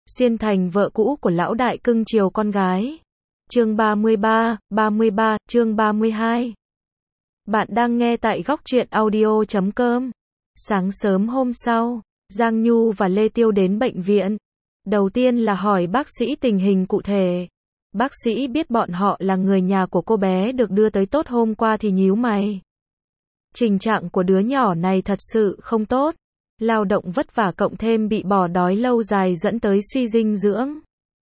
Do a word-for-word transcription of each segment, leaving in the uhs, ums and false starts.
xuyên thành vợ cũ của lão đại cưng chiều con gái. Chương ba mươi ba, ba mươi ba, chương ba mươi hai. Bạn đang nghe tại góc truyện audio chấm com. Sáng sớm hôm sau, Giang Nhu và Lê Tiêu đến bệnh viện. Đầu tiên là hỏi bác sĩ tình hình cụ thể. Bác sĩ biết bọn họ là người nhà của cô bé được đưa tới tốt hôm qua thì nhíu mày. Tình trạng của đứa nhỏ này thật sự không tốt. Lao động vất vả cộng thêm bị bỏ đói lâu dài dẫn tới suy dinh dưỡng.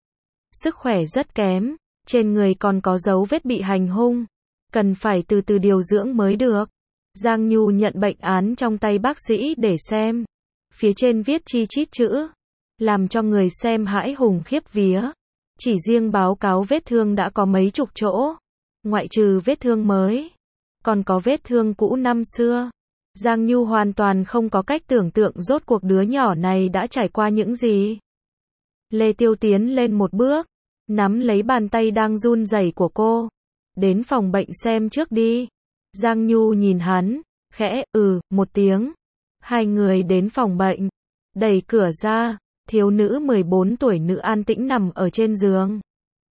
Sức khỏe rất kém, trên người còn có dấu vết bị hành hung. Cần phải từ từ điều dưỡng mới được. Giang Nhu nhận bệnh án trong tay bác sĩ để xem. Phía trên viết chi chít chữ, làm cho người xem hãi hùng khiếp vía. Chỉ riêng báo cáo vết thương đã có mấy chục chỗ. Ngoại trừ vết thương mới, còn có vết thương cũ năm xưa. Giang Nhu hoàn toàn không có cách tưởng tượng rốt cuộc đứa nhỏ này đã trải qua những gì. Lê Tiêu tiến lên một bước, nắm lấy bàn tay đang run rẩy của cô. Đến phòng bệnh xem trước đi. Giang Nhu nhìn hắn, khẽ, ừ, một tiếng. Hai người đến phòng bệnh, đẩy cửa ra, thiếu nữ mười bốn tuổi nữ an tĩnh nằm ở trên giường.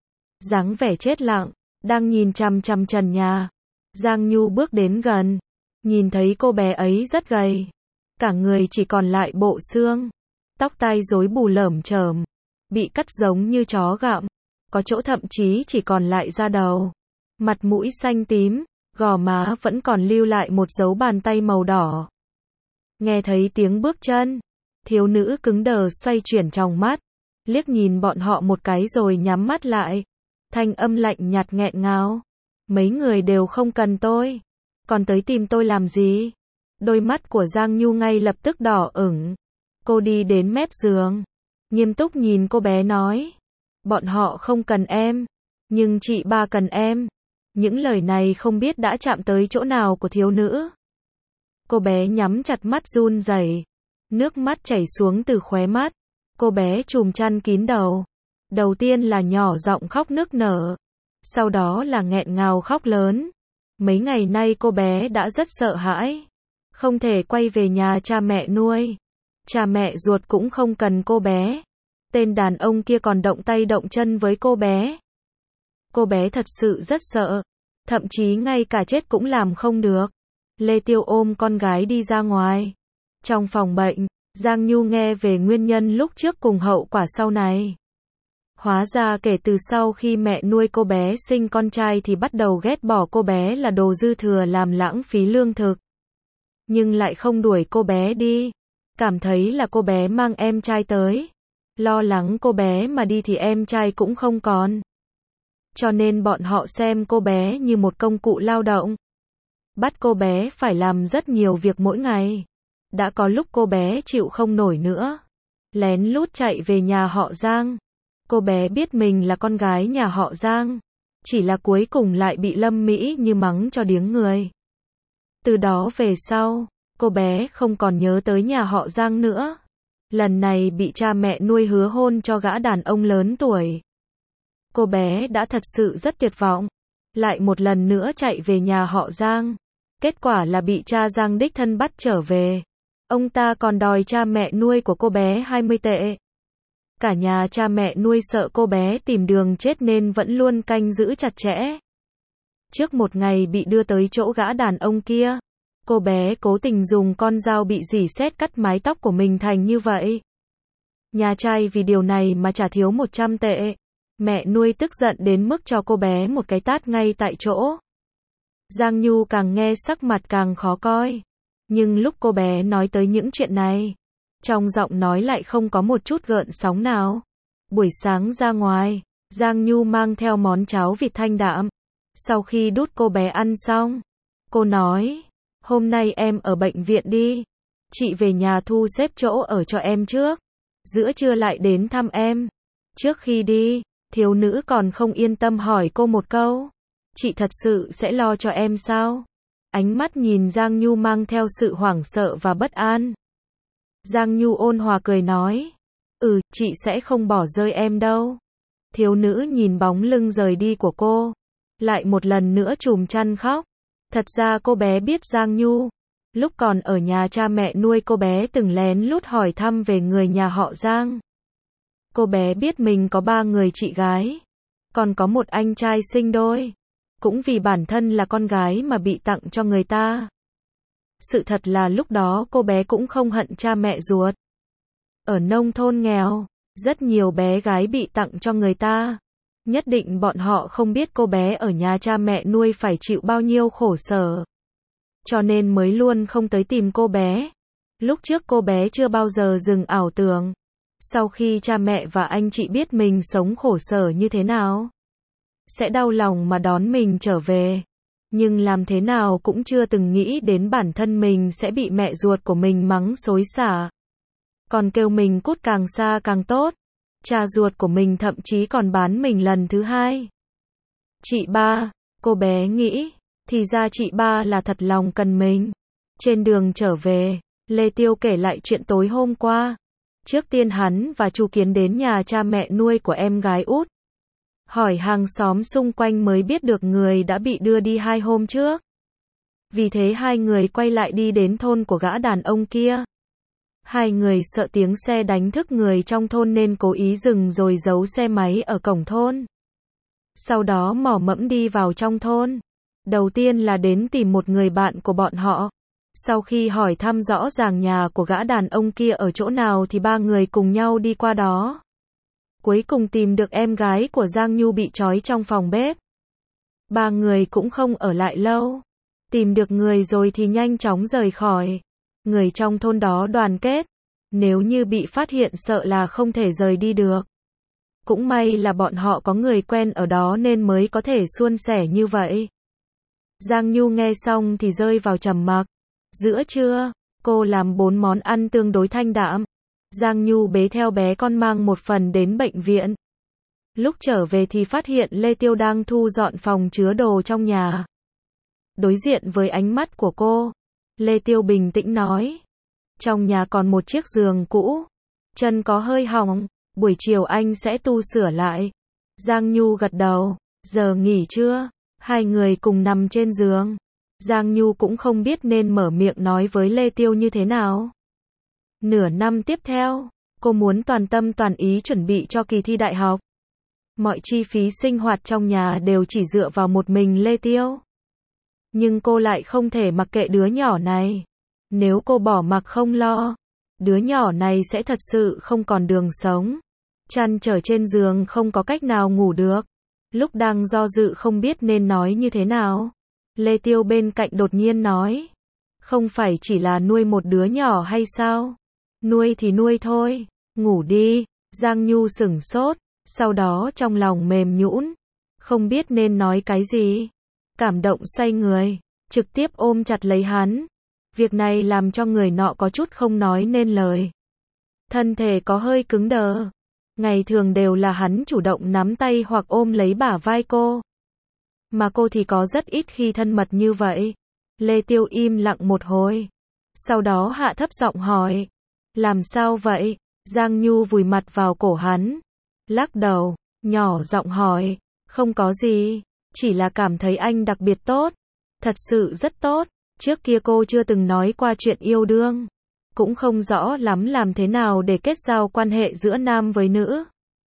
Dáng vẻ chết lặng, đang nhìn chằm chằm trần nhà. Giang Nhu bước đến gần, nhìn thấy cô bé ấy rất gầy. Cả người chỉ còn lại bộ xương. Tóc tai rối bù lởm chởm, bị cắt giống như chó gặm. Có chỗ thậm chí chỉ còn lại da đầu. Mặt mũi xanh tím, gò má vẫn còn lưu lại một dấu bàn tay màu đỏ. Nghe thấy tiếng bước chân, thiếu nữ cứng đờ xoay chuyển tròng mắt, liếc nhìn bọn họ một cái rồi nhắm mắt lại. Thanh âm lạnh nhạt nghẹn ngào. Mấy người đều không cần tôi, còn tới tìm tôi làm gì? Đôi mắt của Giang Nhu ngay lập tức đỏ ửng. Cô đi đến mép giường, nghiêm túc nhìn cô bé nói. Bọn họ không cần em, nhưng chị ba cần em. Những lời này không biết đã chạm tới chỗ nào của thiếu nữ. Cô bé nhắm chặt mắt run rẩy, nước mắt chảy xuống từ khóe mắt. Cô bé trùm chăn kín đầu. Đầu tiên là nhỏ giọng khóc nức nở, sau đó là nghẹn ngào khóc lớn. Mấy ngày nay cô bé đã rất sợ hãi, không thể quay về nhà cha mẹ nuôi. Cha mẹ ruột cũng không cần cô bé. Tên đàn ông kia còn động tay động chân với cô bé. Cô bé thật sự rất sợ, thậm chí ngay cả chết cũng làm không được. Lê Tiêu ôm con gái đi ra ngoài. Trong phòng bệnh, Giang Nhu nghe về nguyên nhân lúc trước cùng hậu quả sau này. Hóa ra kể từ sau khi mẹ nuôi cô bé sinh con trai thì bắt đầu ghét bỏ cô bé là đồ dư thừa làm lãng phí lương thực. Nhưng lại không đuổi cô bé đi. Cảm thấy là cô bé mang em trai tới. Lo lắng cô bé mà đi thì em trai cũng không còn. Cho nên bọn họ xem cô bé như một công cụ lao động. Bắt cô bé phải làm rất nhiều việc mỗi ngày. Đã có lúc cô bé chịu không nổi nữa, lén lút chạy về nhà họ Giang. Cô bé biết mình là con gái nhà họ Giang, chỉ là cuối cùng lại bị Lâm Mỹ Như mắng cho điếng người. Từ đó về sau, cô bé không còn nhớ tới nhà họ Giang nữa. Lần này bị cha mẹ nuôi hứa hôn cho gã đàn ông lớn tuổi. Cô bé đã thật sự rất tuyệt vọng. Lại một lần nữa chạy về nhà họ Giang. Kết quả là bị cha Giang đích thân bắt trở về. Ông ta còn đòi cha mẹ nuôi của cô bé hai mươi tệ. Cả nhà cha mẹ nuôi sợ cô bé tìm đường chết nên vẫn luôn canh giữ chặt chẽ. Trước một ngày bị đưa tới chỗ gã đàn ông kia, cô bé cố tình dùng con dao bị rỉ sét cắt mái tóc của mình thành như vậy. Nhà trai vì điều này mà trả thiếu một trăm tệ. Mẹ nuôi tức giận đến mức cho cô bé một cái tát ngay tại chỗ. Giang Nhu càng nghe sắc mặt càng khó coi. Nhưng lúc cô bé nói tới những chuyện này, trong giọng nói lại không có một chút gợn sóng nào. Buổi sáng ra ngoài, Giang Nhu mang theo món cháo vịt thanh đạm. Sau khi đút cô bé ăn xong, cô nói, hôm nay em ở bệnh viện đi. Chị về nhà thu xếp chỗ ở cho em trước. Giữa trưa lại đến thăm em. Trước khi đi, thiếu nữ còn không yên tâm hỏi cô một câu. Chị thật sự sẽ lo cho em sao? Ánh mắt nhìn Giang Nhu mang theo sự hoảng sợ và bất an. Giang Nhu ôn hòa cười nói. Ừ, chị sẽ không bỏ rơi em đâu. Thiếu nữ nhìn bóng lưng rời đi của cô, lại một lần nữa trùm chăn khóc. Thật ra cô bé biết Giang Nhu. Lúc còn ở nhà cha mẹ nuôi cô bé từng lén lút hỏi thăm về người nhà họ Giang. Cô bé biết mình có ba người chị gái, còn có một anh trai sinh đôi. Cũng vì bản thân là con gái mà bị tặng cho người ta. Sự thật là lúc đó cô bé cũng không hận cha mẹ ruột. Ở nông thôn nghèo, rất nhiều bé gái bị tặng cho người ta. Nhất định bọn họ không biết cô bé ở nhà cha mẹ nuôi phải chịu bao nhiêu khổ sở. Cho nên mới luôn không tới tìm cô bé. Lúc trước cô bé chưa bao giờ dừng ảo tưởng. Sau khi cha mẹ và anh chị biết mình sống khổ sở như thế nào, sẽ đau lòng mà đón mình trở về. Nhưng làm thế nào cũng chưa từng nghĩ đến bản thân mình sẽ bị mẹ ruột của mình mắng xối xả. Còn kêu mình cút càng xa càng tốt. Cha ruột của mình thậm chí còn bán mình lần thứ hai. Chị ba, cô bé nghĩ, thì ra chị ba là thật lòng cần mình. Trên đường trở về, Lê Tiêu kể lại chuyện tối hôm qua. Trước tiên hắn và Chu Kiến đến nhà cha mẹ nuôi của em gái út. Hỏi hàng xóm xung quanh mới biết được người đã bị đưa đi hai hôm trước. Vì thế hai người quay lại đi đến thôn của gã đàn ông kia. Hai người sợ tiếng xe đánh thức người trong thôn nên cố ý dừng rồi giấu xe máy ở cổng thôn. Sau đó mò mẫm đi vào trong thôn. Đầu tiên là đến tìm một người bạn của bọn họ. Sau khi hỏi thăm rõ ràng nhà của gã đàn ông kia ở chỗ nào thì ba người cùng nhau đi qua đó. Cuối cùng tìm được em gái của Giang Nhu bị trói trong phòng bếp. Ba người cũng không ở lại lâu. Tìm được người rồi thì nhanh chóng rời khỏi. Người trong thôn đó đoàn kết. Nếu như bị phát hiện sợ là không thể rời đi được. Cũng may là bọn họ có người quen ở đó nên mới có thể suôn sẻ như vậy. Giang Nhu nghe xong thì rơi vào trầm mặc. Giữa trưa, cô làm bốn món ăn tương đối thanh đạm. Giang Nhu bế theo bé con mang một phần đến bệnh viện. Lúc trở về thì phát hiện Lê Tiêu đang thu dọn phòng chứa đồ trong nhà. Đối diện với ánh mắt của cô, Lê Tiêu bình tĩnh nói. Trong nhà còn một chiếc giường cũ. Chân có hơi hỏng, buổi chiều anh sẽ tu sửa lại. Giang Nhu gật đầu. Giờ nghỉ trưa, hai người cùng nằm trên giường. Giang Nhu cũng không biết nên mở miệng nói với Lê Tiêu như thế nào. Nửa năm tiếp theo, cô muốn toàn tâm toàn ý chuẩn bị cho kỳ thi đại học. Mọi chi phí sinh hoạt trong nhà đều chỉ dựa vào một mình Lê Tiêu. Nhưng cô lại không thể mặc kệ đứa nhỏ này. Nếu cô bỏ mặc không lo, đứa nhỏ này sẽ thật sự không còn đường sống. Chăn trở trên giường không có cách nào ngủ được. Lúc đang do dự không biết nên nói như thế nào, Lê Tiêu bên cạnh đột nhiên nói. Không phải chỉ là nuôi một đứa nhỏ hay sao? Nuôi thì nuôi thôi, ngủ đi. Giang Nhu sửng sốt, sau đó trong lòng mềm nhũn, không biết nên nói cái gì. Cảm động xoay người, trực tiếp ôm chặt lấy hắn. Việc này làm cho người nọ có chút không nói nên lời. Thân thể có hơi cứng đờ. Ngày thường đều là hắn chủ động nắm tay hoặc ôm lấy bả vai cô. Mà cô thì có rất ít khi thân mật như vậy. Lê Tiêu im lặng một hồi. Sau đó hạ thấp giọng hỏi. Làm sao vậy? Giang Nhu vùi mặt vào cổ hắn. Lắc đầu, nhỏ giọng hỏi. Không có gì, chỉ là cảm thấy anh đặc biệt tốt. Thật sự rất tốt. Trước kia cô chưa từng nói qua chuyện yêu đương. Cũng không rõ lắm làm thế nào để kết giao quan hệ giữa nam với nữ.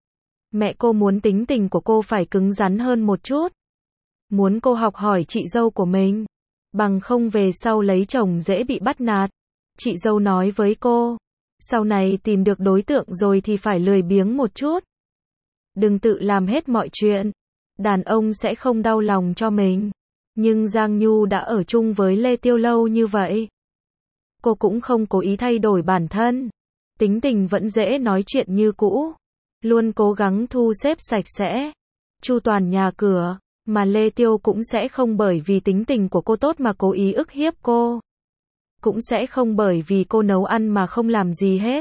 Mẹ cô muốn tính tình của cô phải cứng rắn hơn một chút. Muốn cô học hỏi chị dâu của mình. Bằng không về sau lấy chồng dễ bị bắt nạt. Chị dâu nói với cô. Sau này tìm được đối tượng rồi thì phải lười biếng một chút. Đừng tự làm hết mọi chuyện. Đàn ông sẽ không đau lòng cho mình. Nhưng Giang Nhu đã ở chung với Lê Tiêu lâu như vậy. Cô cũng không cố ý thay đổi bản thân. Tính tình vẫn dễ nói chuyện như cũ. Luôn cố gắng thu xếp sạch sẽ. Chu toàn nhà cửa. Mà Lê Tiêu cũng sẽ không bởi vì tính tình của cô tốt mà cố ý ức hiếp cô. Cũng sẽ không bởi vì cô nấu ăn mà không làm gì hết.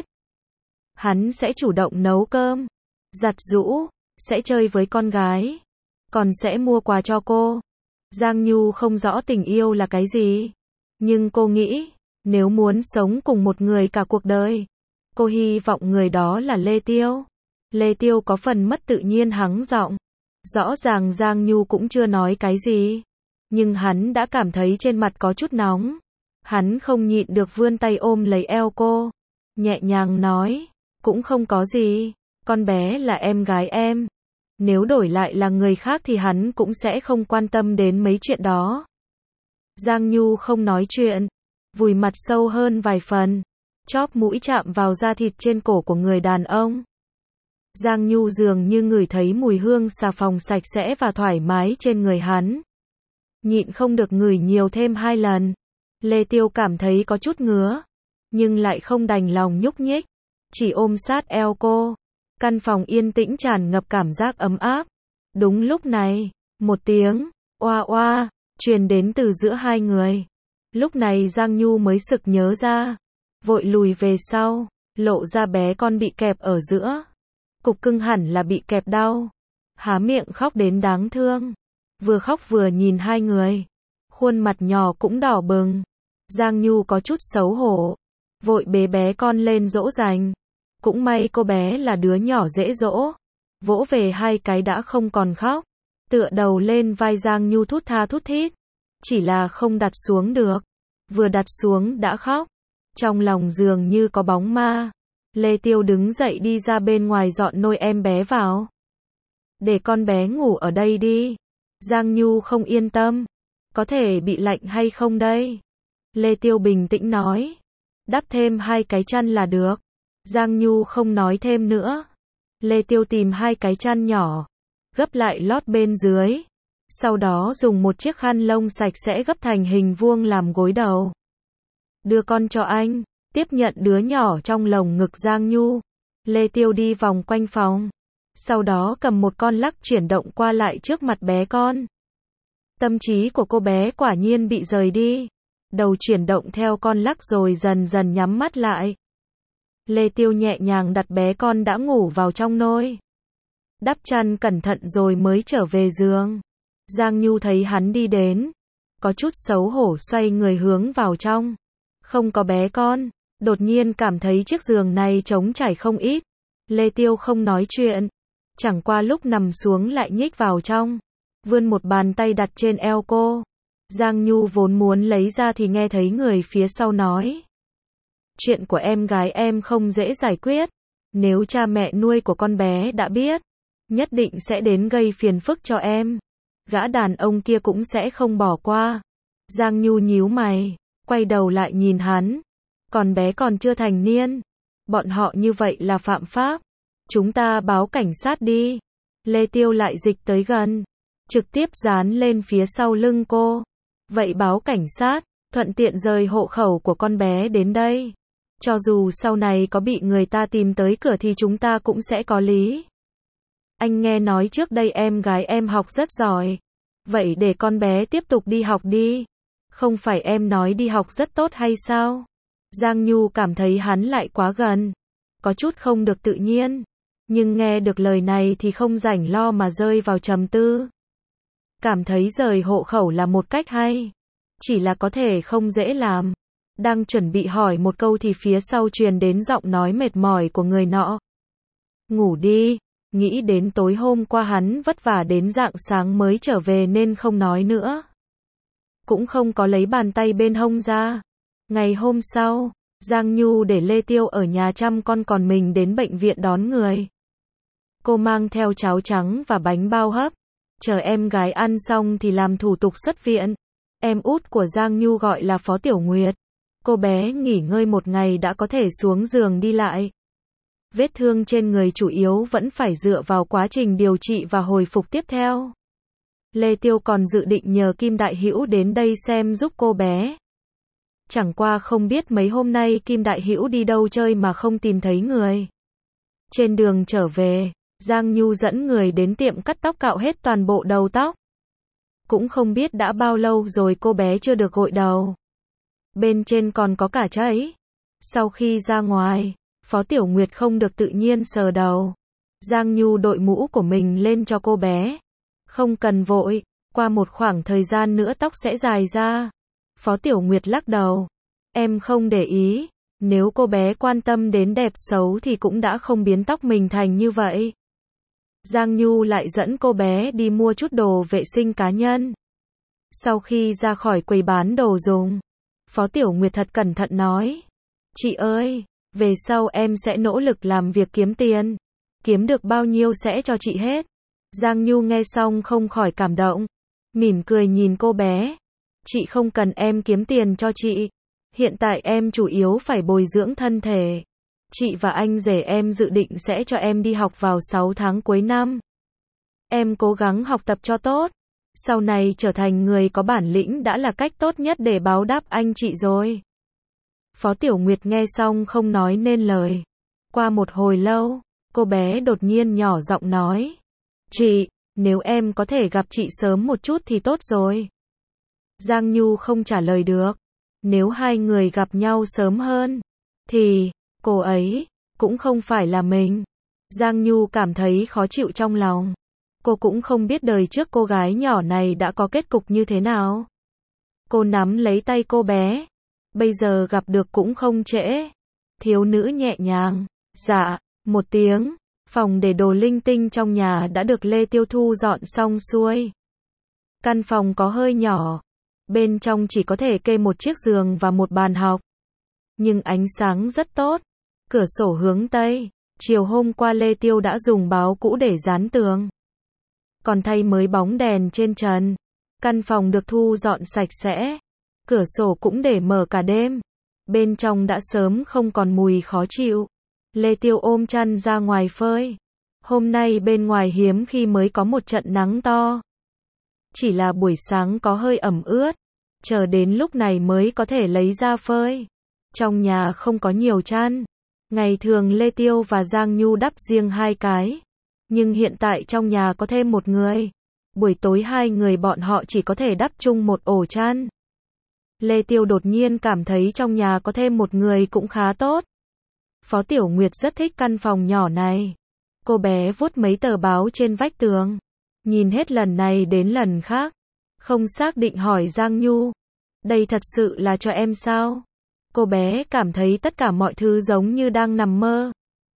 Hắn sẽ chủ động nấu cơm, giặt giũ, sẽ chơi với con gái. Còn sẽ mua quà cho cô. Giang Nhu không rõ tình yêu là cái gì. Nhưng cô nghĩ, nếu muốn sống cùng một người cả cuộc đời, cô hy vọng người đó là Lê Tiêu. Lê Tiêu có phần mất tự nhiên hắng giọng. Rõ ràng Giang Nhu cũng chưa nói cái gì. Nhưng hắn đã cảm thấy trên mặt có chút nóng. Hắn không nhịn được vươn tay ôm lấy eo cô. Nhẹ nhàng nói, cũng không có gì. Con bé là em gái em. Nếu đổi lại là người khác thì hắn cũng sẽ không quan tâm đến mấy chuyện đó. Giang Nhu không nói chuyện, vùi mặt sâu hơn vài phần, chóp mũi chạm vào da thịt trên cổ của người đàn ông. Giang Nhu dường như ngửi thấy mùi hương xà phòng sạch sẽ và thoải mái trên người hắn. Nhịn không được ngửi nhiều thêm hai lần. Lê Tiêu cảm thấy có chút ngứa, nhưng lại không đành lòng nhúc nhích, chỉ ôm sát eo cô. Căn phòng yên tĩnh tràn ngập cảm giác ấm áp. Đúng lúc này, một tiếng oa oa truyền đến từ giữa hai người. Lúc này Giang Nhu mới sực nhớ ra, vội lùi về sau, lộ ra bé con bị kẹp ở giữa. Cục cưng hẳn là bị kẹp đau, há miệng khóc đến đáng thương. Vừa khóc vừa nhìn hai người, khuôn mặt nhỏ cũng đỏ bừng. Giang Nhu có chút xấu hổ, vội bế bé con lên dỗ dành. Cũng may cô bé là đứa nhỏ dễ dỗ, vỗ về hai cái đã không còn khóc, tựa đầu lên vai Giang Nhu thút tha thút thít, chỉ là không đặt xuống được, vừa đặt xuống đã khóc. Trong lòng dường như có bóng ma. Lê Tiêu đứng dậy đi ra bên ngoài dọn nôi em bé vào. Để con bé ngủ ở đây đi. Giang Nhu không yên tâm, có thể bị lạnh hay không đây? Lê Tiêu bình tĩnh nói, đắp thêm hai cái chăn là được. Giang Nhu không nói thêm nữa. Lê Tiêu tìm hai cái chăn nhỏ, gấp lại lót bên dưới. Sau đó dùng một chiếc khăn lông sạch sẽ gấp thành hình vuông làm gối đầu. Đưa con cho anh, tiếp nhận đứa nhỏ trong lồng ngực Giang Nhu. Lê Tiêu đi vòng quanh phòng, sau đó cầm một con lắc chuyển động qua lại trước mặt bé con. Tâm trí của cô bé quả nhiên bị rời đi. Đầu chuyển động theo con lắc rồi dần dần nhắm mắt lại. Lê Tiêu nhẹ nhàng đặt bé con đã ngủ vào trong nôi. Đắp chăn cẩn thận rồi mới trở về giường. Giang Nhu thấy hắn đi đến, có chút xấu hổ xoay người hướng vào trong. Không có bé con, đột nhiên cảm thấy chiếc giường này trống trải không ít. Lê Tiêu không nói chuyện, chẳng qua lúc nằm xuống lại nhích vào trong, vươn một bàn tay đặt trên eo cô. Giang Nhu vốn muốn lấy ra thì nghe thấy người phía sau nói, chuyện của em gái em không dễ giải quyết, nếu cha mẹ nuôi của con bé đã biết, nhất định sẽ đến gây phiền phức cho em. Gã đàn ông kia cũng sẽ không bỏ qua. Giang Nhu nhíu mày, quay đầu lại nhìn hắn. Còn bé còn chưa thành niên, bọn họ như vậy là phạm pháp. Chúng ta báo cảnh sát đi. Lê Tiêu lại dịch tới gần, trực tiếp dán lên phía sau lưng cô. Vậy báo cảnh sát, thuận tiện rời hộ khẩu của con bé đến đây. Cho dù sau này có bị người ta tìm tới cửa thì chúng ta cũng sẽ có lý. Anh nghe nói trước đây em gái em học rất giỏi. Vậy để con bé tiếp tục đi học đi. Không phải em nói đi học rất tốt hay sao? Giang Nhu cảm thấy hắn lại quá gần, có chút không được tự nhiên. Nhưng nghe được lời này thì không rảnh lo mà rơi vào trầm tư. Cảm thấy rời hộ khẩu là một cách hay, chỉ là có thể không dễ làm. Đang chuẩn bị hỏi một câu thì phía sau truyền đến giọng nói mệt mỏi của người nọ. Ngủ đi. Nghĩ đến tối hôm qua hắn vất vả đến rạng sáng mới trở về nên không nói nữa. Cũng không có lấy bàn tay bên hông ra. Ngày hôm sau, Giang Nhu để Lê Tiêu ở nhà chăm con còn mình đến bệnh viện đón người. Cô mang theo cháo trắng và bánh bao hấp. Chờ em gái ăn xong thì làm thủ tục xuất viện. Em út của Giang Nhu gọi là Phó Tiểu Nguyệt. Cô bé nghỉ ngơi một ngày đã có thể xuống giường đi lại. Vết thương trên người chủ yếu vẫn phải dựa vào quá trình điều trị và hồi phục tiếp theo. Lê Tiêu còn dự định nhờ Kim Đại Hữu đến đây xem giúp cô bé. Chẳng qua không biết mấy hôm nay Kim Đại Hữu đi đâu chơi mà không tìm thấy người. Trên đường trở về, Giang Nhu dẫn người đến tiệm cắt tóc cạo hết toàn bộ đầu tóc. Cũng không biết đã bao lâu rồi cô bé chưa được gội đầu. Bên trên còn có cả cháy. Sau khi ra ngoài, Phó Tiểu Nguyệt không được tự nhiên sờ đầu. Giang Nhu đội mũ của mình lên cho cô bé. Không cần vội, qua một khoảng thời gian nữa tóc sẽ dài ra. Phó Tiểu Nguyệt lắc đầu. Em không để ý, nếu cô bé quan tâm đến đẹp xấu thì cũng đã không biến tóc mình thành như vậy. Giang Nhu lại dẫn cô bé đi mua chút đồ vệ sinh cá nhân. Sau khi ra khỏi quầy bán đồ dùng, Phó Tiểu Nguyệt thật cẩn thận nói. Chị ơi, về sau em sẽ nỗ lực làm việc kiếm tiền. kiếm được bao nhiêu sẽ cho chị hết. Giang Nhu nghe xong không khỏi cảm động, mỉm cười nhìn cô bé. Chị không cần em kiếm tiền cho chị. Hiện tại em chủ yếu phải bồi dưỡng thân thể. Chị và anh rể em dự định sẽ cho em đi học vào sáu tháng cuối năm. Em cố gắng học tập cho tốt. Sau này trở thành người có bản lĩnh đã là cách tốt nhất để báo đáp anh chị rồi. Phó Tiểu Nguyệt nghe xong không nói nên lời. Qua một hồi lâu, cô bé đột nhiên nhỏ giọng nói. Chị, nếu em có thể gặp chị sớm một chút thì tốt rồi. Giang Nhu không trả lời được. Nếu hai người gặp nhau sớm hơn, thì, cô ấy, cũng không phải là mình. Giang Nhu cảm thấy khó chịu trong lòng. Cô cũng không biết đời trước cô gái nhỏ này đã có kết cục như thế nào. Cô nắm lấy tay cô bé. Bây giờ gặp được cũng không trễ. Thiếu nữ nhẹ nhàng. Dạ, một tiếng. Phòng để đồ linh tinh trong nhà đã được Lê Tiêu thu dọn xong xuôi. Căn phòng có hơi nhỏ. Bên trong chỉ có thể kê một chiếc giường và một bàn học. Nhưng ánh sáng rất tốt. Cửa sổ hướng Tây. Chiều hôm qua Lê Tiêu đã dùng báo cũ để dán tường. Còn thay mới bóng đèn trên trần. Căn phòng được thu dọn sạch sẽ. Cửa sổ cũng để mở cả đêm. Bên trong đã sớm không còn mùi khó chịu. Lê Tiêu ôm chăn ra ngoài phơi. Hôm nay bên ngoài hiếm khi mới có một trận nắng to. Chỉ là buổi sáng có hơi ẩm ướt. Chờ đến lúc này mới có thể lấy ra phơi. Trong nhà không có nhiều chăn. Ngày thường Lê Tiêu và Giang Nhu đắp riêng hai cái. Nhưng hiện tại trong nhà có thêm một người. Buổi tối hai người bọn họ chỉ có thể đắp chung một ổ chăn. Lê Tiêu đột nhiên cảm thấy trong nhà có thêm một người cũng khá tốt. Phó Tiểu Nguyệt rất thích căn phòng nhỏ này. Cô bé vuốt mấy tờ báo trên vách tường. Nhìn hết lần này đến lần khác. Không xác định hỏi Giang Nhu. Đây thật sự là cho em sao? Cô bé cảm thấy tất cả mọi thứ giống như đang nằm mơ.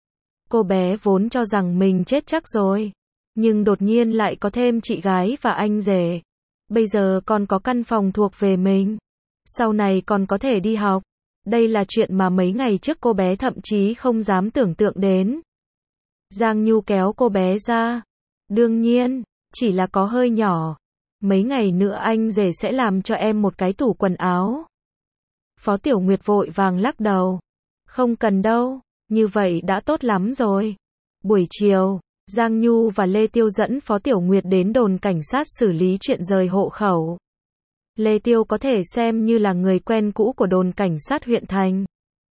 Cô bé vốn cho rằng mình chết chắc rồi. Nhưng đột nhiên lại có thêm chị gái và anh rể. Bây giờ còn có căn phòng thuộc về mình. Sau này còn có thể đi học. Đây là chuyện mà mấy ngày trước cô bé thậm chí không dám tưởng tượng đến. Giang Nhu kéo cô bé ra. Đương nhiên, chỉ là có hơi nhỏ. Mấy ngày nữa anh rể sẽ làm cho em một cái tủ quần áo. Phó Tiểu Nguyệt vội vàng lắc đầu. Không cần đâu, như vậy đã tốt lắm rồi. Buổi chiều, Giang Nhu và Lê Tiêu dẫn Phó Tiểu Nguyệt đến đồn cảnh sát xử lý chuyện rời hộ khẩu. Lê Tiêu có thể xem như là người quen cũ của đồn cảnh sát huyện thành.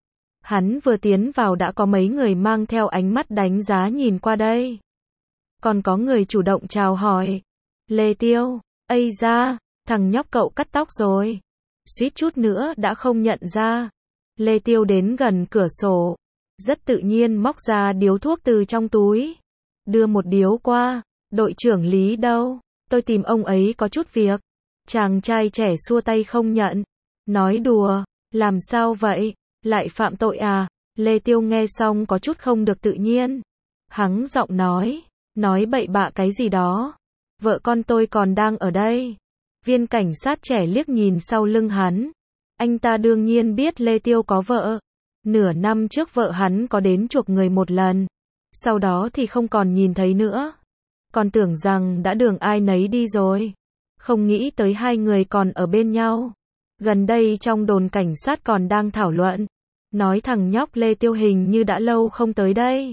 Hắn vừa tiến vào đã có mấy người mang theo ánh mắt đánh giá nhìn qua đây. Còn có người chủ động chào hỏi. Lê Tiêu, ây da, thằng nhóc cậu cắt tóc rồi. Suýt chút nữa đã không nhận ra. Lê Tiêu đến gần cửa sổ. Rất tự nhiên móc ra điếu thuốc từ trong túi. Đưa một điếu qua. Đội trưởng Lý đâu? Tôi tìm ông ấy có chút việc. Chàng trai trẻ xua tay không nhận. Nói đùa. Làm sao vậy? Lại phạm tội à? Lê Tiêu nghe xong có chút không được tự nhiên. Hắng giọng nói. Nói bậy bạ cái gì đó. Vợ con tôi còn đang ở đây. Viên cảnh sát trẻ liếc nhìn sau lưng hắn. Anh ta đương nhiên biết Lê Tiêu có vợ. Nửa năm trước vợ hắn có đến chuộc người một lần. Sau đó thì không còn nhìn thấy nữa. Còn tưởng rằng đã đường ai nấy đi rồi. Không nghĩ tới hai người còn ở bên nhau. Gần đây trong đồn cảnh sát còn đang thảo luận. Nói thằng nhóc Lê Tiêu hình như đã lâu không tới đây.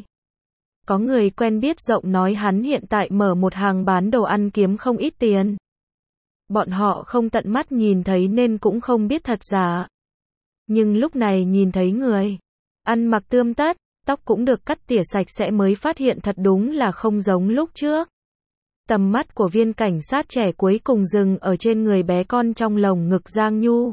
Có người quen biết rộng nói hắn hiện tại mở một hàng bán đồ ăn kiếm không ít tiền. Bọn họ không tận mắt nhìn thấy nên cũng không biết thật giả. Nhưng lúc này nhìn thấy người. Ăn mặc tươm tất, tóc cũng được cắt tỉa sạch sẽ mới phát hiện thật đúng là không giống lúc trước. Tầm mắt của viên cảnh sát trẻ cuối cùng dừng ở trên người bé con trong lồng ngực Giang Nhu.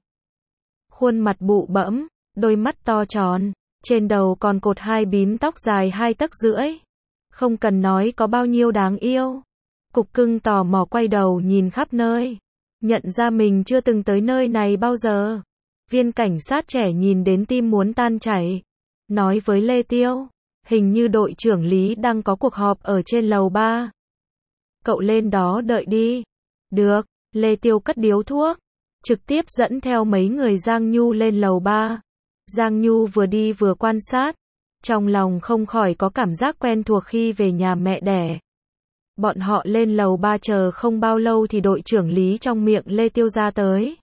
Khuôn mặt bụ bẫm, đôi mắt to tròn, trên đầu còn cột hai bím tóc dài hai tấc rưỡi. Không cần nói có bao nhiêu đáng yêu. Cục cưng tò mò quay đầu nhìn khắp nơi. Nhận ra mình chưa từng tới nơi này bao giờ. Viên cảnh sát trẻ nhìn đến tim muốn tan chảy. Nói với Lê Tiêu. Hình như đội trưởng Lý đang có cuộc họp ở trên lầu ba. Cậu lên đó đợi đi. Được, Lê Tiêu cất điếu thuốc. Trực tiếp dẫn theo mấy người Giang Nhu lên lầu ba. Giang Nhu vừa đi vừa quan sát. Trong lòng không khỏi có cảm giác quen thuộc khi về nhà mẹ đẻ. Bọn họ lên lầu ba chờ không bao lâu thì đội trưởng Lý trong miệng Lê Tiêu ra tới.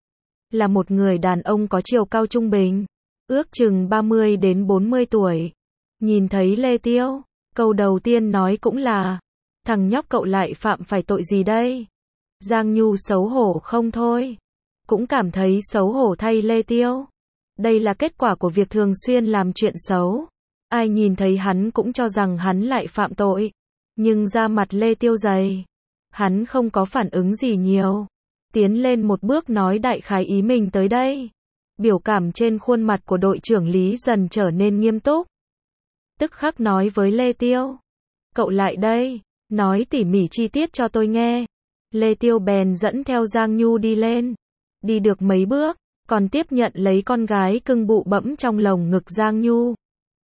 Là một người đàn ông có chiều cao trung bình, ước chừng ba mươi đến bốn mươi tuổi. Nhìn thấy Lê Tiêu, câu đầu tiên nói cũng là, thằng nhóc cậu lại phạm phải tội gì đây? Giang Nhu xấu hổ không thôi. Cũng cảm thấy xấu hổ thay Lê Tiêu. Đây là kết quả của việc thường xuyên làm chuyện xấu. Ai nhìn thấy hắn cũng cho rằng hắn lại phạm tội. Nhưng da mặt Lê Tiêu dày. Hắn không có phản ứng gì nhiều. Tiến lên một bước nói đại khái ý mình tới đây. Biểu cảm trên khuôn mặt của đội trưởng Lý dần trở nên nghiêm túc. Tức khắc nói với Lê Tiêu. Cậu lại đây, nói tỉ mỉ chi tiết cho tôi nghe. Lê Tiêu bèn dẫn theo Giang Nhu đi lên. Đi được mấy bước, còn tiếp nhận lấy con gái cưng bụ bẫm trong lồng ngực Giang Nhu.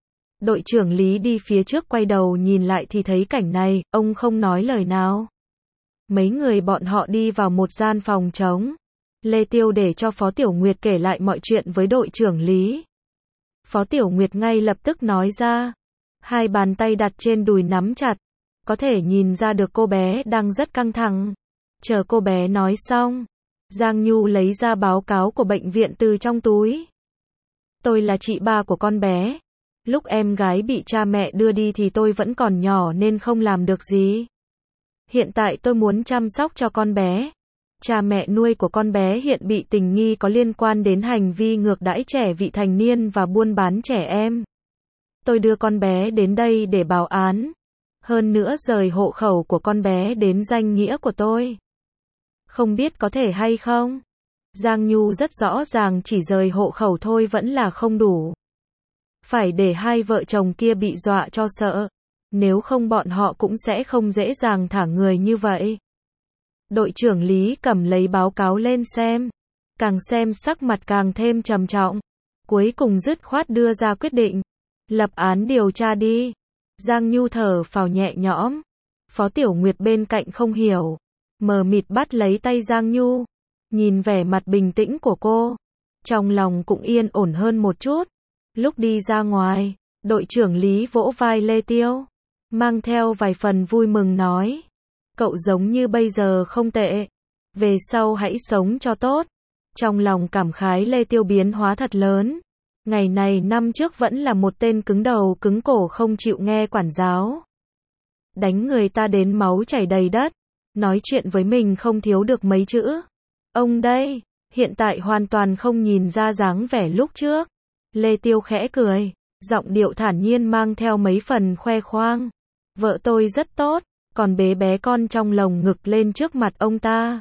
Đội trưởng Lý đi phía trước quay đầu nhìn lại thì thấy cảnh này, ông không nói lời nào. Mấy người bọn họ đi vào một gian phòng trống. Lê Tiêu để cho Phó Tiểu Nguyệt kể lại mọi chuyện với đội trưởng Lý. Phó Tiểu Nguyệt ngay lập tức nói ra. Hai bàn tay đặt trên đùi nắm chặt. Có thể nhìn ra được cô bé đang rất căng thẳng. Chờ cô bé nói xong, Giang Nhu lấy ra báo cáo của bệnh viện từ trong túi. Tôi là chị ba của con bé. Lúc em gái bị cha mẹ đưa đi thì tôi vẫn còn nhỏ nên không làm được gì. Hiện tại tôi muốn chăm sóc cho con bé. Cha mẹ nuôi của con bé hiện bị tình nghi có liên quan đến hành vi ngược đãi trẻ vị thành niên và buôn bán trẻ em. Tôi đưa con bé đến đây để báo án. Hơn nữa rời hộ khẩu của con bé đến danh nghĩa của tôi. Không biết có thể hay không? Giang Nhu rất rõ ràng chỉ rời hộ khẩu thôi vẫn là không đủ. Phải để hai vợ chồng kia bị dọa cho sợ. Nếu không bọn họ cũng sẽ không dễ dàng thả người như vậy. Đội trưởng Lý cầm lấy báo cáo lên xem. Càng xem sắc mặt càng thêm trầm trọng. Cuối cùng dứt khoát đưa ra quyết định. Lập án điều tra đi. Giang Nhu thở phào nhẹ nhõm. Phó Tiểu Nguyệt bên cạnh không hiểu. Mờ mịt bắt lấy tay Giang Nhu. Nhìn vẻ mặt bình tĩnh của cô. Trong lòng cũng yên ổn hơn một chút. Lúc đi ra ngoài, đội trưởng Lý vỗ vai Lê Tiêu. Mang theo vài phần vui mừng nói. Cậu giống như bây giờ không tệ. Về sau hãy sống cho tốt. Trong lòng cảm khái Lê Tiêu biến hóa thật lớn. Ngày này năm trước vẫn là một tên cứng đầu cứng cổ không chịu nghe quản giáo. Đánh người ta đến máu chảy đầy đất. Nói chuyện với mình không thiếu được mấy chữ. Ông đây, hiện tại hoàn toàn không nhìn ra dáng vẻ lúc trước. Lê Tiêu khẽ cười, giọng điệu thản nhiên mang theo mấy phần khoe khoang. Vợ tôi rất tốt, còn bế bé con trong lồng ngực lên trước mặt ông ta.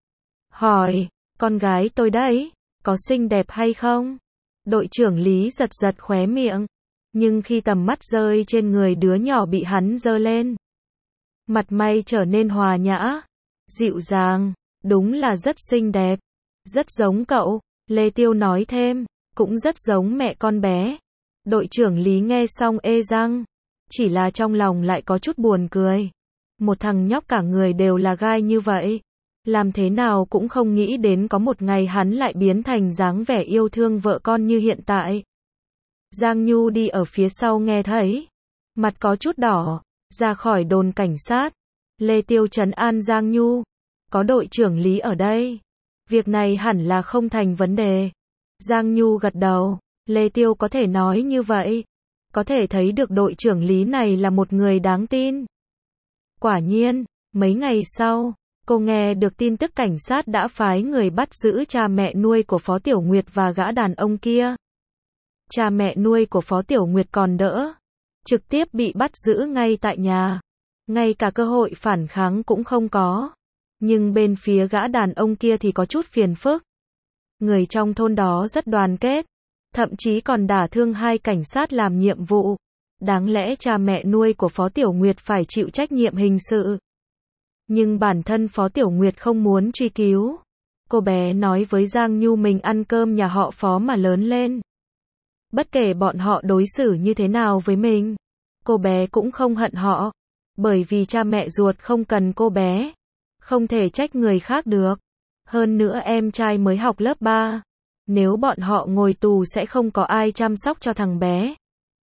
Hỏi, con gái tôi đấy, có xinh đẹp hay không? Đội trưởng Lý giật giật khóe miệng, nhưng khi tầm mắt rơi trên người đứa nhỏ bị hắn giơ lên, mặt mày trở nên hòa nhã, dịu dàng, đúng là rất xinh đẹp, rất giống cậu, Lê Tiêu nói thêm, cũng rất giống mẹ con bé. Đội trưởng Lý nghe xong ê răng, chỉ là trong lòng lại có chút buồn cười. Một thằng nhóc cả người đều là gai như vậy, làm thế nào cũng không nghĩ đến có một ngày hắn lại biến thành dáng vẻ yêu thương vợ con như hiện tại. Giang Nhu đi ở phía sau nghe thấy, mặt có chút đỏ, ra khỏi đồn cảnh sát. Lê Tiêu trấn an Giang Nhu, có đội trưởng Lý ở đây, việc này hẳn là không thành vấn đề. Giang Nhu gật đầu, Lê Tiêu có thể nói như vậy, có thể thấy được đội trưởng Lý này là một người đáng tin. Quả nhiên, mấy ngày sau, cô nghe được tin tức cảnh sát đã phái người bắt giữ cha mẹ nuôi của Phó Tiểu Nguyệt và gã đàn ông kia. Cha mẹ nuôi của Phó Tiểu Nguyệt còn đỡ, trực tiếp bị bắt giữ ngay tại nhà, ngay cả cơ hội phản kháng cũng không có. Nhưng bên phía gã đàn ông kia thì có chút phiền phức. Người trong thôn đó rất đoàn kết, thậm chí còn đả thương hai cảnh sát làm nhiệm vụ. Đáng lẽ cha mẹ nuôi của Phó Tiểu Nguyệt phải chịu trách nhiệm hình sự. Nhưng bản thân Phó Tiểu Nguyệt không muốn truy cứu. Cô bé nói với Giang Nhu mình ăn cơm nhà họ Phó mà lớn lên. Bất kể bọn họ đối xử như thế nào với mình, cô bé cũng không hận họ. Bởi vì cha mẹ ruột không cần cô bé. Không thể trách người khác được. Hơn nữa em trai mới học lớp ba. Nếu bọn họ ngồi tù sẽ không có ai chăm sóc cho thằng bé.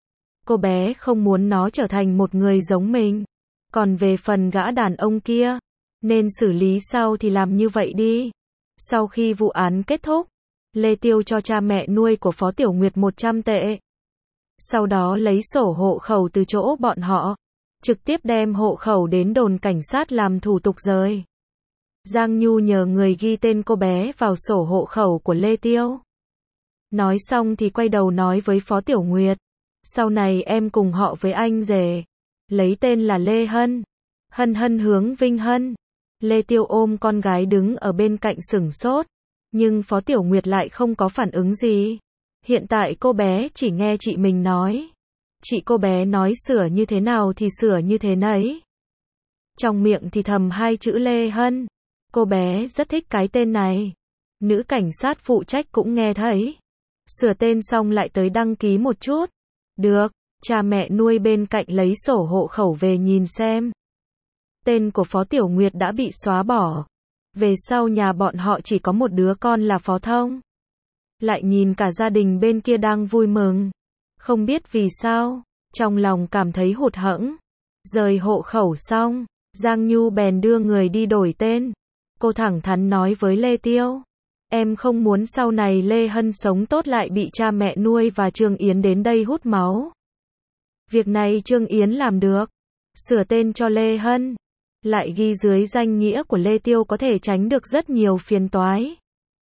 cô bé không muốn nó trở thành một người giống mình. Còn về phần gã đàn ông kia, nên xử lý sao thì làm như vậy đi. Sau khi vụ án kết thúc, Lê Tiêu cho cha mẹ nuôi của Phó Tiểu Nguyệt một trăm tệ. Sau đó lấy sổ hộ khẩu từ chỗ bọn họ, trực tiếp đem hộ khẩu đến đồn cảnh sát làm thủ tục rời. Giang Nhu nhờ người ghi tên cô bé vào sổ hộ khẩu của Lê Tiêu. Nói xong thì quay đầu nói với Phó Tiểu Nguyệt, sau này em cùng họ với anh rể, lấy tên là Lê Hân. Hân Hân hướng Vinh Hân. Lê Tiêu ôm con gái đứng ở bên cạnh sửng sốt, nhưng Phó Tiểu Nguyệt lại không có phản ứng gì. Hiện tại cô bé chỉ nghe chị mình nói. Chị cô bé nói sửa như thế nào thì sửa như thế nấy. Trong miệng thì thầm hai chữ Lê Hân. Cô bé rất thích cái tên này. Nữ cảnh sát phụ trách cũng nghe thấy. Sửa tên xong lại tới đăng ký một chút. Được, cha mẹ nuôi bên cạnh lấy sổ hộ khẩu về nhìn xem. Tên của Phó Tiểu Nguyệt đã bị xóa bỏ. Về sau nhà bọn họ chỉ có một đứa con là Phó Thông. Lại nhìn cả gia đình bên kia đang vui mừng. Không biết vì sao, trong lòng cảm thấy hụt hẫng. Rời hộ khẩu xong, Giang Nhu bèn đưa người đi đổi tên. Cô thẳng thắn nói với Lê Tiêu, em không muốn sau này Lê Hân sống tốt lại bị cha mẹ nuôi và Trương Yến đến đây hút máu. Việc này Trương Yến làm được. Sửa tên cho Lê Hân, lại ghi dưới danh nghĩa của Lê Tiêu có thể tránh được rất nhiều phiền toái.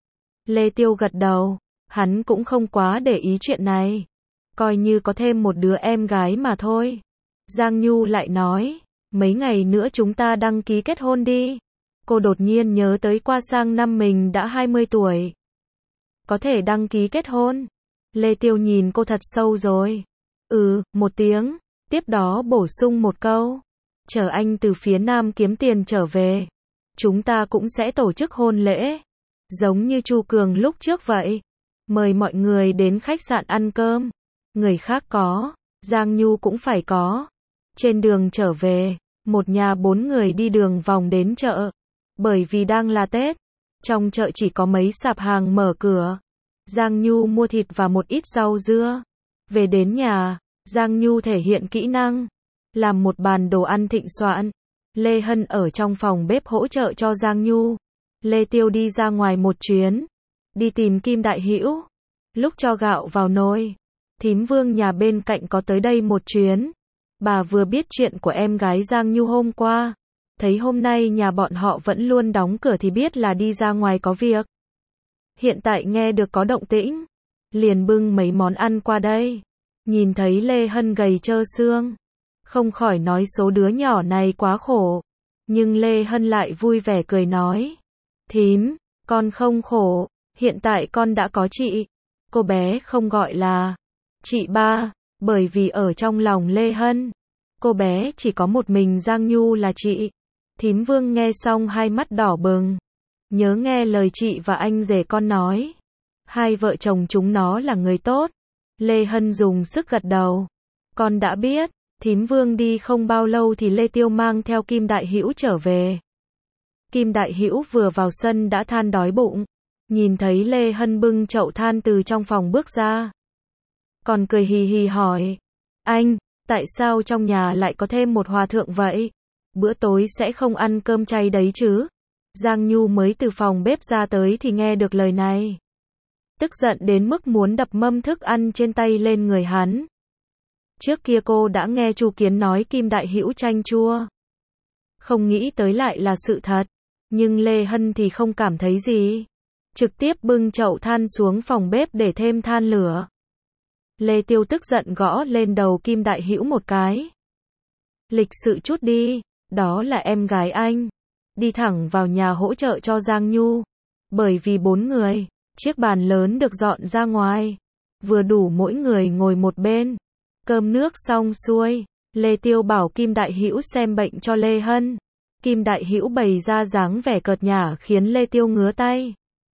Lê Tiêu gật đầu, hắn cũng không quá để ý chuyện này. Coi như có thêm một đứa em gái mà thôi. Giang Nhu lại nói, mấy ngày nữa chúng ta đăng ký kết hôn đi. Cô đột nhiên nhớ tới qua sang năm mình đã hai mươi tuổi. Có thể đăng ký kết hôn. Lê Tiêu nhìn cô thật sâu rồi. Ừ, một tiếng. Tiếp đó bổ sung một câu. Chờ anh từ phía Nam kiếm tiền trở về. Chúng ta cũng sẽ tổ chức hôn lễ. Giống như Chu Cường lúc trước vậy. Mời mọi người đến khách sạn ăn cơm. Người khác có, Giang Nhu cũng phải có. Trên đường trở về, một nhà bốn người đi đường vòng đến chợ. Bởi vì đang là Tết, trong chợ chỉ có mấy sạp hàng mở cửa. Giang Nhu mua thịt và một ít rau dưa. Về đến nhà, Giang Nhu thể hiện kỹ năng, làm một bàn đồ ăn thịnh soạn. Lê Hân ở trong phòng bếp hỗ trợ cho Giang Nhu. Lê Tiêu đi ra ngoài một chuyến, đi tìm Kim Đại Hữu. Lúc cho gạo vào nồi, Thím Vương nhà bên cạnh có tới đây một chuyến. Bà vừa biết chuyện của em gái Giang Nhu hôm qua, thấy hôm nay nhà bọn họ vẫn luôn đóng cửa thì biết là đi ra ngoài có việc. Hiện tại nghe được có động tĩnh, liền bưng mấy món ăn qua đây. Nhìn thấy Lê Hân gầy trơ xương, không khỏi nói số đứa nhỏ này quá khổ. Nhưng Lê Hân lại vui vẻ cười nói, thím, con không khổ, hiện tại con đã có chị. Cô bé không gọi là chị ba, bởi vì ở trong lòng Lê Hân, cô bé chỉ có một mình Giang Nhu là chị. Thím Vương nghe xong hai mắt đỏ bừng. Nhớ nghe lời chị và anh rể con nói. Hai vợ chồng chúng nó là người tốt. Lê Hân dùng sức gật đầu. Con đã biết. Thím Vương đi không bao lâu thì Lê Tiêu mang theo Kim Đại Hữu trở về. Kim Đại Hữu vừa vào sân đã than đói bụng. Nhìn thấy Lê Hân bưng chậu than từ trong phòng bước ra. Còn cười hì hì hỏi. Anh, tại sao trong nhà lại có thêm một hòa thượng vậy? Bữa tối sẽ không ăn cơm chay đấy chứ? Giang Nhu mới từ phòng bếp ra tới thì nghe được lời này. Tức giận đến mức muốn đập mâm thức ăn trên tay lên người hắn. Trước kia cô đã nghe Chu Kiến nói Kim Đại Hữu chanh chua. Không nghĩ tới lại là sự thật. Nhưng Lê Hân thì không cảm thấy gì. Trực tiếp bưng chậu than xuống phòng bếp để thêm than lửa. Lê Tiêu tức giận gõ lên đầu Kim Đại Hữu một cái. Lịch sự chút đi, đó là em gái anh. Đi thẳng vào nhà hỗ trợ cho Giang Nhu. Bởi vì bốn người, chiếc bàn lớn được dọn ra ngoài. Vừa đủ mỗi người ngồi một bên. Cơm nước xong xuôi, Lê Tiêu bảo Kim Đại Hữu xem bệnh cho Lê Hân. Kim Đại Hữu bày ra dáng vẻ cợt nhả khiến Lê Tiêu ngứa tay.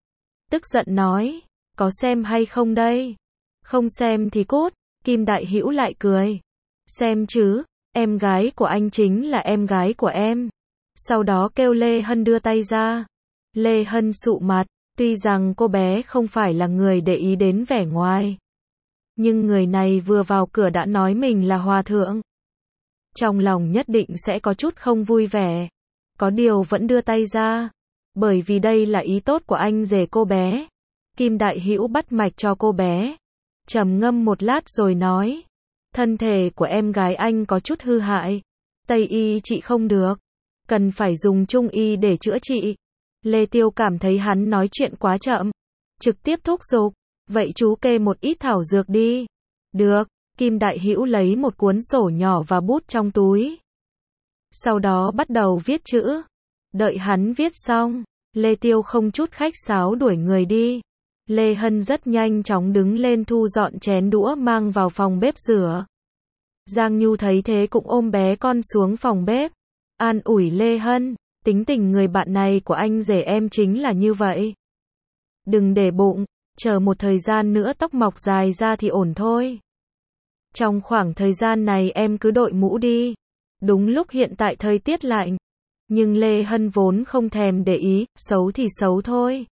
Tức giận nói, có xem hay không đây? Không xem thì cút. Kim Đại Hữu lại cười. Xem chứ, em gái của anh chính là em gái của em. Sau đó kêu Lê Hân đưa tay ra. Lê Hân sụ mặt, tuy rằng cô bé không phải là người để ý đến vẻ ngoài. Nhưng người này vừa vào cửa đã nói mình là hòa thượng. Trong lòng nhất định sẽ có chút không vui vẻ. Có điều vẫn đưa tay ra. Bởi vì đây là ý tốt của anh rể cô bé. Kim Đại Hữu bắt mạch cho cô bé. Trầm ngâm một lát rồi nói. Thân thể của em gái anh có chút hư hại. Tây y trị không được. Cần phải dùng trung y để chữa trị. Lê Tiêu cảm thấy hắn nói chuyện quá chậm. Trực tiếp thúc giục. Vậy chú kê một ít thảo dược đi. Được. Kim Đại Hữu lấy một cuốn sổ nhỏ và bút trong túi. Sau đó bắt đầu viết chữ. Đợi hắn viết xong, Lê Tiêu không chút khách sáo đuổi người đi. Lê Hân rất nhanh chóng đứng lên thu dọn chén đũa mang vào phòng bếp rửa. Giang Nhu thấy thế cũng ôm bé con xuống phòng bếp. An ủi Lê Hân, tính tình người bạn này của anh rể em chính là như vậy. Đừng để bụng, chờ một thời gian nữa tóc mọc dài ra thì ổn thôi. Trong khoảng thời gian này em cứ đội mũ đi. Đúng lúc hiện tại thời tiết lạnh. Nhưng Lê Hân vốn không thèm để ý, xấu thì xấu thôi.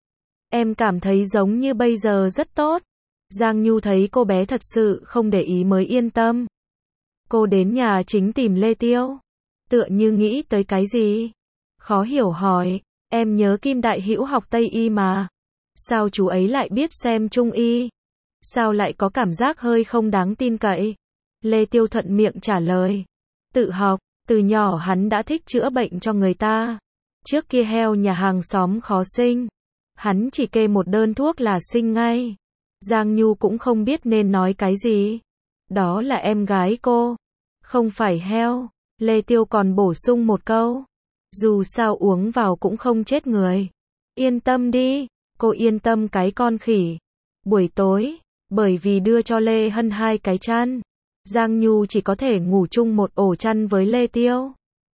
Em cảm thấy giống như bây giờ rất tốt. Giang Nhu thấy cô bé thật sự không để ý mới yên tâm. Cô đến nhà chính tìm Lê Tiêu. Tựa như nghĩ tới cái gì. Khó hiểu hỏi, em nhớ Kim Đại Hữu học Tây y mà. Sao chú ấy lại biết xem Trung y? Sao lại có cảm giác hơi không đáng tin cậy? Lê Tiêu thuận miệng trả lời. Tự học, từ nhỏ hắn đã thích chữa bệnh cho người ta. Trước kia heo nhà hàng xóm khó sinh. Hắn chỉ kê một đơn thuốc là sinh ngay. Giang Nhu cũng không biết nên nói cái gì. Đó là em gái cô. Không phải heo. Lê Tiêu còn bổ sung một câu. Dù sao uống vào cũng không chết người. Yên tâm đi. Cô yên tâm cái con khỉ. Buổi tối, bởi vì đưa cho Lê Hân hai cái chăn, Giang Nhu chỉ có thể ngủ chung một ổ chăn với Lê Tiêu.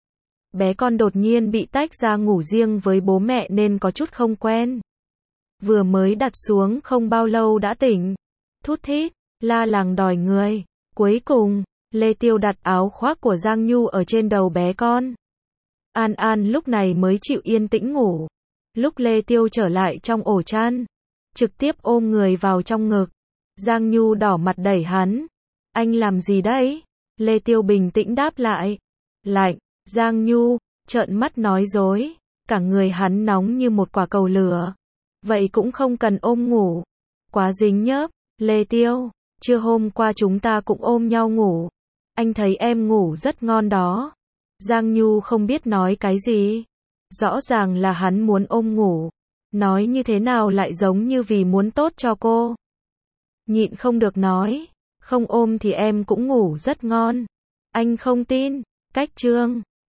Bé con đột nhiên bị tách ra ngủ riêng với bố mẹ nên có chút không quen. Vừa mới đặt xuống không bao lâu đã tỉnh. Thút thít, la làng đòi người. Cuối cùng, Lê Tiêu đặt áo khoác của Giang Nhu ở trên đầu bé con. An An lúc này mới chịu yên tĩnh ngủ. Lúc Lê Tiêu trở lại trong ổ chăn, trực tiếp ôm người vào trong ngực. Giang Nhu đỏ mặt đẩy hắn. Anh làm gì đấy? Lê Tiêu bình tĩnh đáp lại. Lạnh. Giang Nhu trợn mắt nói dối. Cả người hắn nóng như một quả cầu lửa. Vậy cũng không cần ôm ngủ. Quá dính nhớp. Lê Tiêu, trưa hôm qua chúng ta cũng ôm nhau ngủ. Anh thấy em ngủ rất ngon đó. Giang Nhu không biết nói cái gì. Rõ ràng là hắn muốn ôm ngủ. Nói như thế nào lại giống như vì muốn tốt cho cô. Nhịn không được nói. Không ôm thì em cũng ngủ rất ngon. Anh không tin. Cách chương